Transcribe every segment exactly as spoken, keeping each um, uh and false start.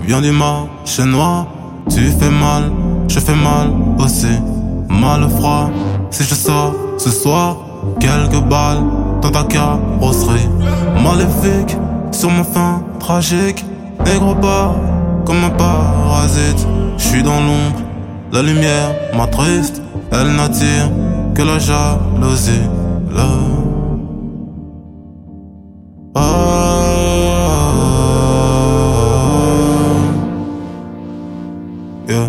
viens du marché noir. Tu fais mal, je fais mal aussi. Mal froid, si je sors ce soir. Quelques balles dans ta carrosserie. Maléfique, sur mon fin tragique. Négro pas comme un parasite. J'suis dans l'ombre, la lumière m'attriste. Elle n'attire que la jalousie. Là. Ah. Yeah.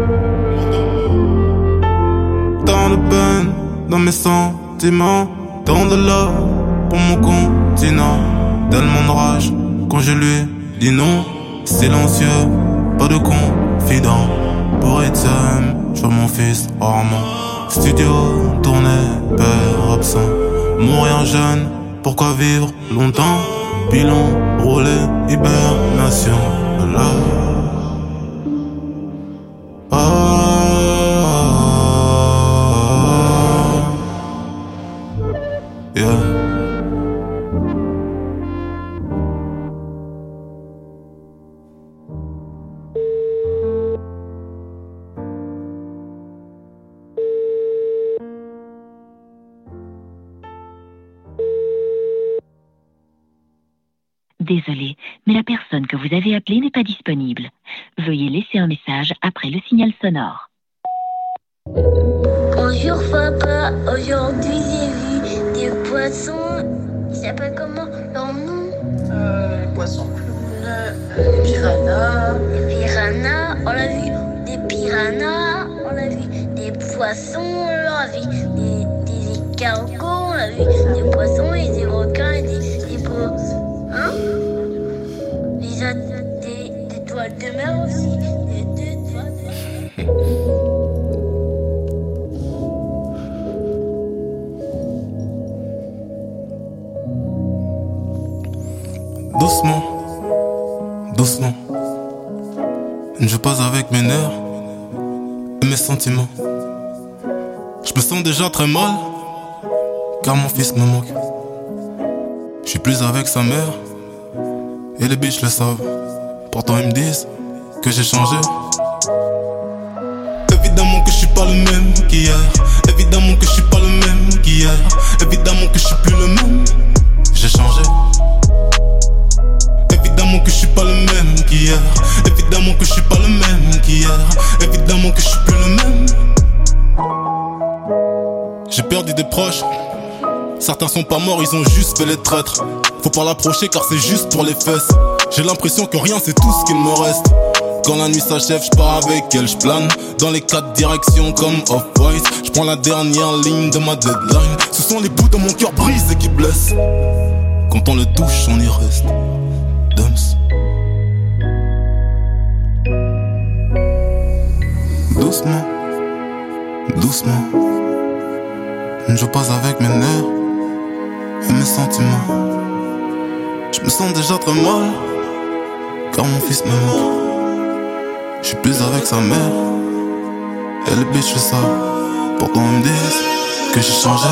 Tant de peine dans mes sentiments, tant de love pour mon continent. Tellement de rage quand je lui dis non. Silencieux, pas de confident. Pour être seul, je vois mon fils rarement. Studio, tournée, père absent. Mourir jeune, pourquoi vivre longtemps? Bilan, roulé, hibernation. Là. Ah. Yeah. Désolé, mais la personne que vous avez appelée n'est pas disponible. Veuillez laisser un message après le signal sonore. Bonjour papa, aujourd'hui j'ai vu des poissons. Ils s'appellent comment leur nom? Euh, les poissons. Euh, les piranhas. Les piranhas, on a vu des piranhas, on a vu des poissons, on a vu des, des escargots, on a vu des poissons et des requins et des, des beaux. Hein? Il y a des, des toiles de mer aussi. Des deux toiles de mer. Doucement, doucement. Je passe avec mes nerfs et mes sentiments. Je me sens déjà très mal, car mon fils me manque. Je suis plus avec sa mère, et les biches le savent. Pourtant ils me disent que j'ai changé. Évidemment que je suis pas le même qu'hier. Évidemment que je suis pas le même qu'hier. Évidemment que je suis plus le même. J'ai changé. Évidemment que je suis pas le même qu'hier. Évidemment que je suis pas le même qu'hier. Évidemment que je suis plus le même. J'ai perdu des proches. Certains sont pas morts, ils ont juste fait les traîtres. Faut pas l'approcher car c'est juste pour les fesses. J'ai l'impression que rien c'est tout ce qu'il me reste. Quand la nuit s'achève, je pars avec elle, je plane dans les quatre directions comme Off-White. Je prends la dernière ligne de ma deadline. Ce sont les bouts de mon cœur brisés qui blessent. Quand on le touche, on y reste. Dumps. Doucement, doucement. Je passe avec mes nerfs et mes sentiments. Je me sens déjà très mal, car mon fils me manque. Je suis plus avec sa mère, et les bitches le savent. Pourtant ils me disent que j'ai changé.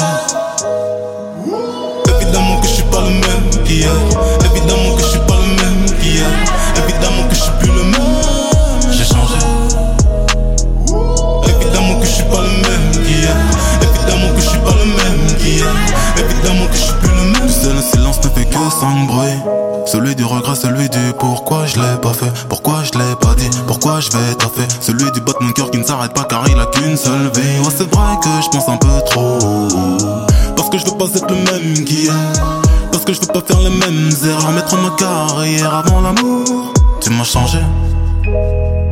Évidemment que je suis pas le même qu'hier. Évidemment que je suis pas le même qu'hier. Évidemment que je suis plus le même. J'ai changé. Évidemment que je suis pas le même qu'hier. Évidemment que je suis pas le même qu'hier. Évidemment que je suis plus le même. Tu sais, le silence ne fait que cinq bruits. Celui du regret, celui du pourquoi je l'ai pas fait. Pourquoi je l'ai pas dit, pourquoi je vais taffer. Celui du bat de mon cœur qui ne s'arrête pas car il a qu'une seule vie. Ouais, c'est vrai que je pense un peu trop. Parce que je veux pas être le même qu'hier. Parce que je veux pas faire les mêmes erreurs. Mettre ma carrière avant l'amour. Tu m'as changé.